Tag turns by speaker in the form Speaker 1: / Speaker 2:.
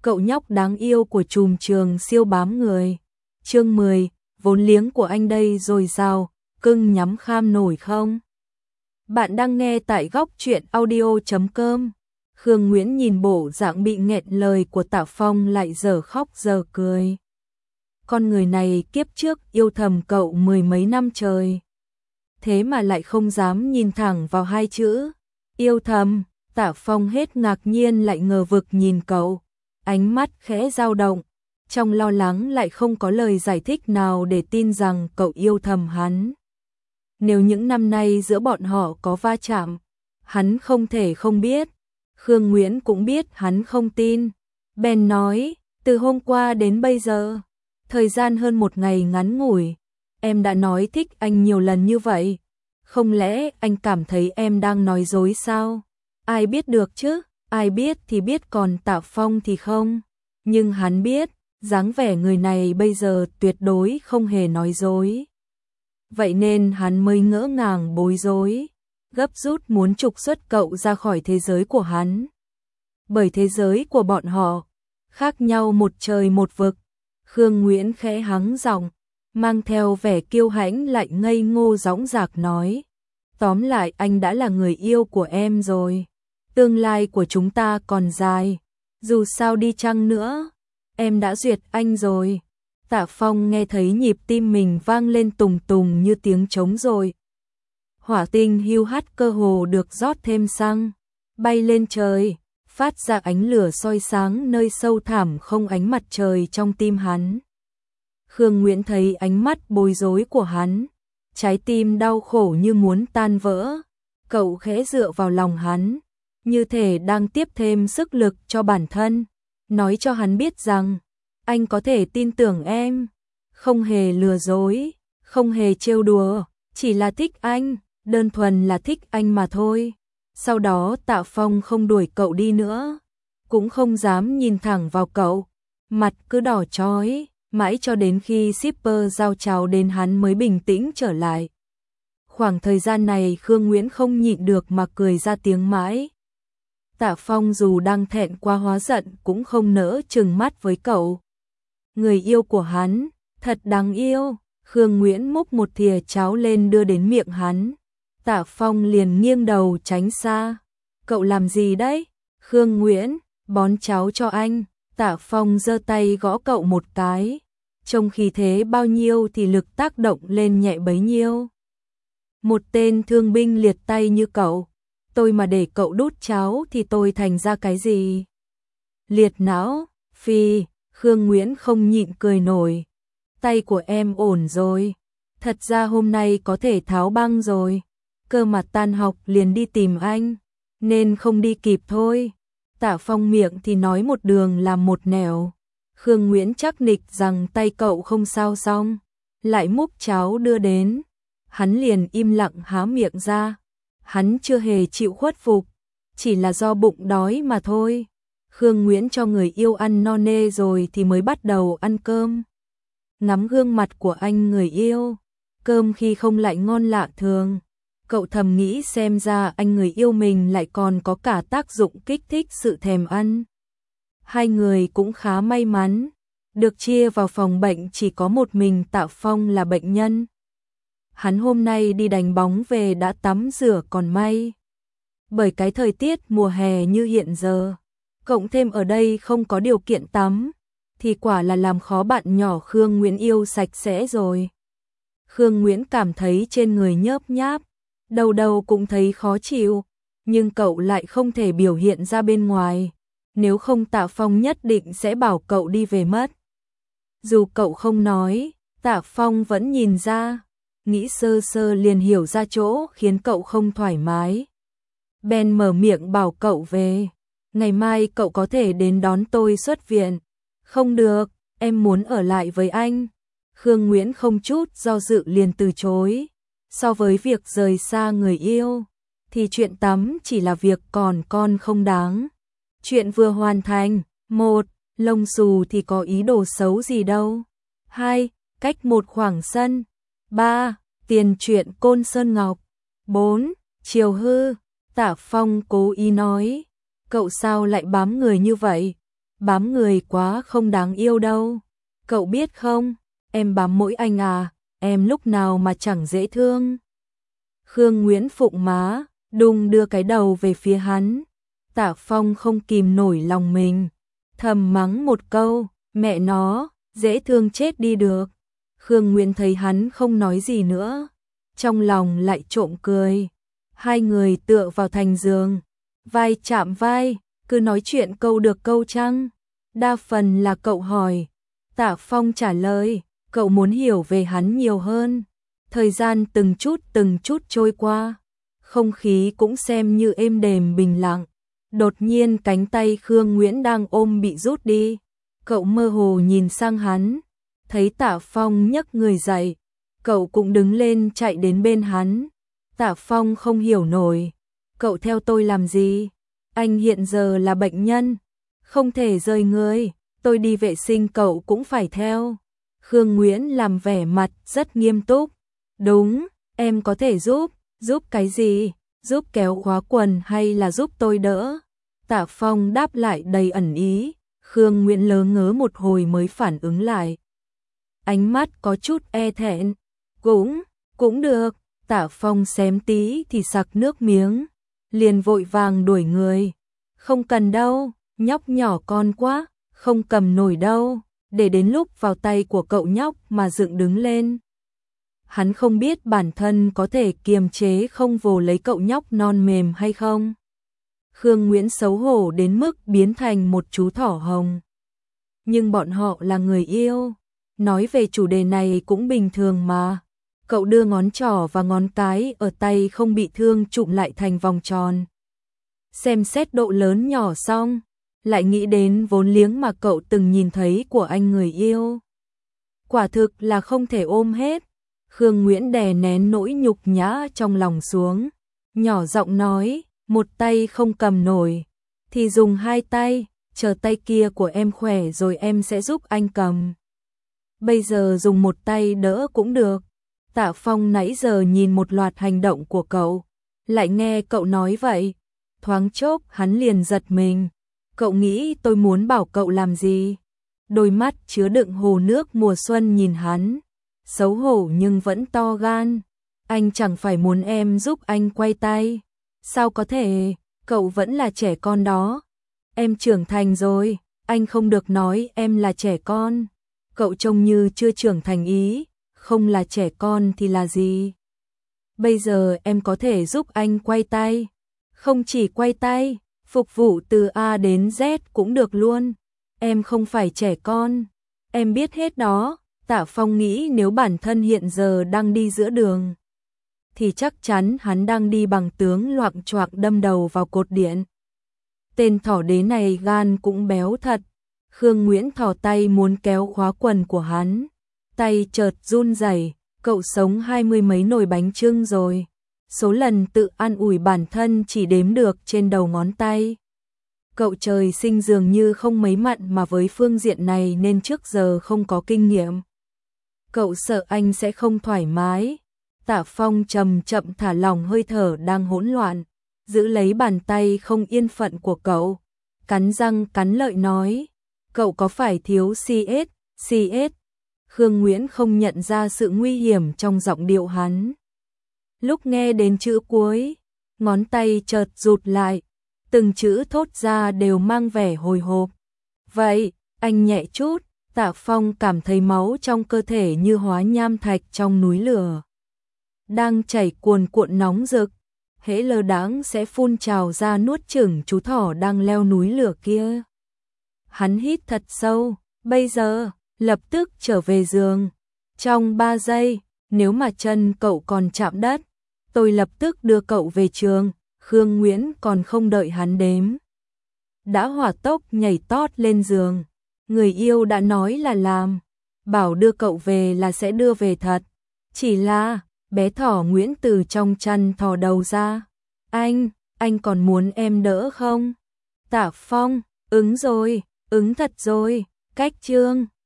Speaker 1: cậu nhóc đáng yêu của trùm trường siêu bám người. Chương 10, vốn liếng của anh đây dồi dào, cưng nhắm kham nổi không? Bạn đang nghe tại góc truyện audio.com. Khương Nguyễn nhìn bộ dạng bị nghẹn lời của Tạ Phong lại giờ khóc giờ cười. Con người này kiếp trước yêu thầm cậu mười mấy năm trời. Thế mà lại không dám nhìn thẳng vào hai chữ yêu thầm. Tạ Phong hết ngạc nhiên lại ngờ vực nhìn cậu, ánh mắt khẽ dao động, trong lo lắng lại không có lời giải thích nào để tin rằng cậu yêu thầm hắn. Nếu những năm nay giữa bọn họ có va chạm, hắn không thể không biết. Khương Nguyễn cũng biết hắn không tin. Bèn nói, từ hôm qua đến bây giờ, thời gian hơn một ngày ngắn ngủi, em đã nói thích anh nhiều lần như vậy. Không lẽ anh cảm thấy em đang nói dối sao? Ai biết được chứ, ai biết thì biết, còn Tạ Phong thì không. Nhưng hắn biết, dáng vẻ người này bây giờ tuyệt đối không hề nói dối. Vậy nên hắn mới ngỡ ngàng bối rối, gấp rút muốn trục xuất cậu ra khỏi thế giới của hắn. Bởi thế giới của bọn họ khác nhau một trời một vực. Khương Nguyễn khẽ hắng giọng, mang theo vẻ kiêu hãnh lại ngây ngô dõng dạc nói: tóm lại anh đã là người yêu của em rồi. Tương lai của chúng ta còn dài, dù sao đi chăng nữa, em đã duyệt anh rồi. Tạ Phong nghe thấy nhịp tim mình vang lên tùng tùng như tiếng trống rồi. Hỏa tinh hiu hắt cơ hồ được rót thêm xăng, bay lên trời, phát ra ánh lửa soi sáng nơi sâu thẳm không ánh mặt trời trong tim hắn. Khương Nguyễn thấy ánh mắt bối rối của hắn, trái tim đau khổ như muốn tan vỡ. Cậu khẽ dựa vào lòng hắn, như thể đang tiếp thêm sức lực cho bản thân, nói cho hắn biết rằng anh có thể tin tưởng em, không hề lừa dối, không hề trêu đùa, chỉ là thích anh, đơn thuần là thích anh mà thôi. Sau đó Tạ Phong không đuổi cậu đi nữa, cũng không dám nhìn thẳng vào cậu, mặt cứ đỏ chói, mãi cho đến khi shipper giao cháo đến hắn mới bình tĩnh trở lại. Khoảng thời gian này Khương Nguyễn không nhịn được mà cười ra tiếng mãi. Tạ Phong dù đang thẹn quá hóa giận cũng không nỡ trừng mắt với cậu. Người yêu của hắn, thật đáng yêu. Khương Nguyễn múc một thìa cháo lên đưa đến miệng hắn. Tạ Phong liền nghiêng đầu tránh xa. Cậu làm gì đấy? Khương Nguyễn, bón cháo cho anh. Tạ Phong giơ tay gõ cậu một cái. Trông khí thế bao nhiêu thì lực tác động lên nhẹ bấy nhiêu. Một tên thương binh liệt tay như cậu, tôi mà để cậu đút cháo thì tôi thành ra cái gì? Liệt não, phi. Khương Nguyễn không nhịn cười nổi. Tay của em ổn rồi. Thật ra hôm nay có thể tháo băng rồi. Cơ mà tan học liền đi tìm anh, nên không đi kịp thôi. Tạ Phong miệng thì nói một đường làm một nẻo. Khương Nguyễn chắc nịch rằng tay cậu không sao xong, lại múc cháo đưa đến. Hắn liền im lặng há miệng ra. Hắn chưa hề chịu khuất phục, chỉ là do bụng đói mà thôi. Khương Nguyễn cho người yêu ăn no nê rồi thì mới bắt đầu ăn cơm. Ngắm gương mặt của anh người yêu, cơm khi không lại ngon lạ thường. Cậu thầm nghĩ xem ra anh người yêu mình lại còn có cả tác dụng kích thích sự thèm ăn. Hai người cũng khá may mắn, được chia vào phòng bệnh chỉ có một mình Tạ Phong là bệnh nhân. Hắn hôm nay đi đánh bóng về đã tắm rửa còn may. Bởi cái thời tiết mùa hè như hiện giờ, cộng thêm ở đây không có điều kiện tắm, thì quả là làm khó bạn nhỏ Khương Nguyễn yêu sạch sẽ rồi. Khương Nguyễn cảm thấy trên người nhớp nháp, đầu đầu cũng thấy khó chịu, nhưng cậu lại không thể biểu hiện ra bên ngoài, nếu không Tạ Phong nhất định sẽ bảo cậu đi về mất. Dù cậu không nói, Tạ Phong vẫn nhìn ra, nghĩ sơ sơ liền hiểu ra chỗ khiến cậu không thoải mái. Bèn mở miệng bảo cậu về, ngày mai cậu có thể đến đón tôi xuất viện. Không được, em muốn ở lại với anh. Khương Nguyễn không chút do dự liền từ chối. So với việc rời xa người yêu, thì chuyện tắm chỉ là việc còn con không đáng. Chuyện vừa hoàn thành, 1. Lông xù thì có ý đồ xấu gì đâu. 2. Cách một khoảng sân. 3. Tiền chuyện Côn Sơn Ngọc. 4. Chiều hư. Tạ Phong cố ý nói, cậu sao lại bám người như vậy? bám người quá không đáng yêu đâu. Cậu biết không, em bám mỗi anh à, em lúc nào mà chẳng dễ thương. Khương Nguyễn phụng má, đùng đưa cái đầu về phía hắn. Tạ Phong không kìm nổi lòng mình, thầm mắng một câu, mẹ nó, dễ thương chết đi được. Khương Nguyễn thấy hắn không nói gì nữa, trong lòng lại trộm cười. Hai người tựa vào thành giường, vai chạm vai, cứ nói chuyện câu được câu chăng. Đa phần là cậu hỏi, Tạ Phong trả lời, cậu muốn hiểu về hắn nhiều hơn. Thời gian từng chút trôi qua, không khí cũng xem như êm đềm bình lặng. Đột nhiên cánh tay Khương Nguyễn đang ôm bị rút đi. Cậu mơ hồ nhìn sang hắn, thấy Tạ Phong nhấc người dậy, cậu cũng đứng lên chạy đến bên hắn. Tạ Phong không hiểu nổi, cậu theo tôi làm gì? Anh hiện giờ là bệnh nhân, không thể rời người, tôi đi vệ sinh cậu cũng phải theo. Khương Nguyễn làm vẻ mặt rất nghiêm túc. Đúng, em có thể giúp cái gì? Giúp kéo khóa quần hay là giúp tôi đỡ? Tạ Phong đáp lại đầy ẩn ý. Khương Nguyễn lớ ngớ một hồi mới phản ứng lại. Ánh mắt có chút e thẹn. Cũng được. Tạ Phong xém tí thì sặc nước miếng, liền vội vàng đuổi người. Không cần đâu, nhóc nhỏ con quá, không cầm nổi đâu, để đến lúc vào tay của cậu nhóc mà dựng đứng lên. Hắn không biết bản thân có thể kiềm chế không vồ lấy cậu nhóc non mềm hay không. Khương Nguyễn xấu hổ đến mức biến thành một chú thỏ hồng. Nhưng bọn họ là người yêu, nói về chủ đề này cũng bình thường mà. Cậu đưa ngón trỏ và ngón cái ở tay không bị thương chụm lại thành vòng tròn. Xem xét độ lớn nhỏ xong, lại nghĩ đến vốn liếng mà cậu từng nhìn thấy của anh người yêu. Quả thực là không thể ôm hết. Khương Nguyễn đè nén nỗi nhục nhã trong lòng xuống, nhỏ giọng nói, một tay không cầm nổi, thì dùng hai tay, chờ tay kia của em khỏe rồi em sẽ giúp anh cầm. Bây giờ dùng một tay đỡ cũng được. Tạ Phong nãy giờ nhìn một loạt hành động của cậu, lại nghe cậu nói vậy, thoáng chốc hắn liền giật mình. Cậu nghĩ tôi muốn bảo cậu làm gì? Đôi mắt chứa đựng hồ nước mùa xuân nhìn hắn, xấu hổ nhưng vẫn to gan. Anh chẳng phải muốn em giúp anh quay tay. Sao có thể, cậu vẫn là trẻ con đó. Em trưởng thành rồi, anh không được nói em là trẻ con. Cậu trông như chưa trưởng thành ý, không là trẻ con thì là gì? Bây giờ em có thể giúp anh quay tay. Không chỉ quay tay, phục vụ từ A đến Z cũng được luôn. Em không phải trẻ con, em biết hết đó. Tạ Phong nghĩ nếu bản thân hiện giờ đang đi giữa đường, thì chắc chắn hắn đang đi bằng tướng loạng choạng đâm đầu vào cột điện. Tên thỏ đế này gan cũng béo thật. Khương Nguyễn thò tay muốn kéo khóa quần của hắn, tay chợt run rẩy. Cậu sống 20 mấy nồi bánh chưng rồi, số lần tự an ủi bản thân chỉ đếm được trên đầu ngón tay. Cậu trời sinh dường như không mấy mặn mà với phương diện này nên trước giờ không có kinh nghiệm. Cậu sợ anh sẽ không thoải mái. Tạ Phong chậm chậm thả lỏng hơi thở đang hỗn loạn, giữ lấy bàn tay không yên phận của cậu, cắn răng cắn lợi nói, cậu có phải thiếu CS? Khương Nguyễn không nhận ra sự nguy hiểm trong giọng điệu hắn. Lúc nghe đến chữ cuối, ngón tay chợt rụt lại, từng chữ thốt ra đều mang vẻ hồi hộp. Vậy, anh nhẹ chút. Tạ Phong cảm thấy máu trong cơ thể như hóa nham thạch trong núi lửa, đang chảy cuồn cuộn nóng rực, hễ lơ đãng sẽ phun trào ra nuốt chửng chú thỏ đang leo núi lửa kia. Hắn hít thật sâu, bây giờ, lập tức trở về giường. Trong 3 giây, nếu mà chân cậu còn chạm đất, tôi lập tức đưa cậu về trường. Khương Nguyễn còn không đợi hắn đếm, đã hỏa tốc nhảy tót lên giường. Người yêu đã nói là làm, bảo đưa cậu về là sẽ đưa về thật. Chỉ là, bé thỏ Nguyễn từ trong chăn thò đầu ra. Anh còn muốn em đỡ không? Tạ Phong, ứng rồi, ứng thật rồi, cách chương.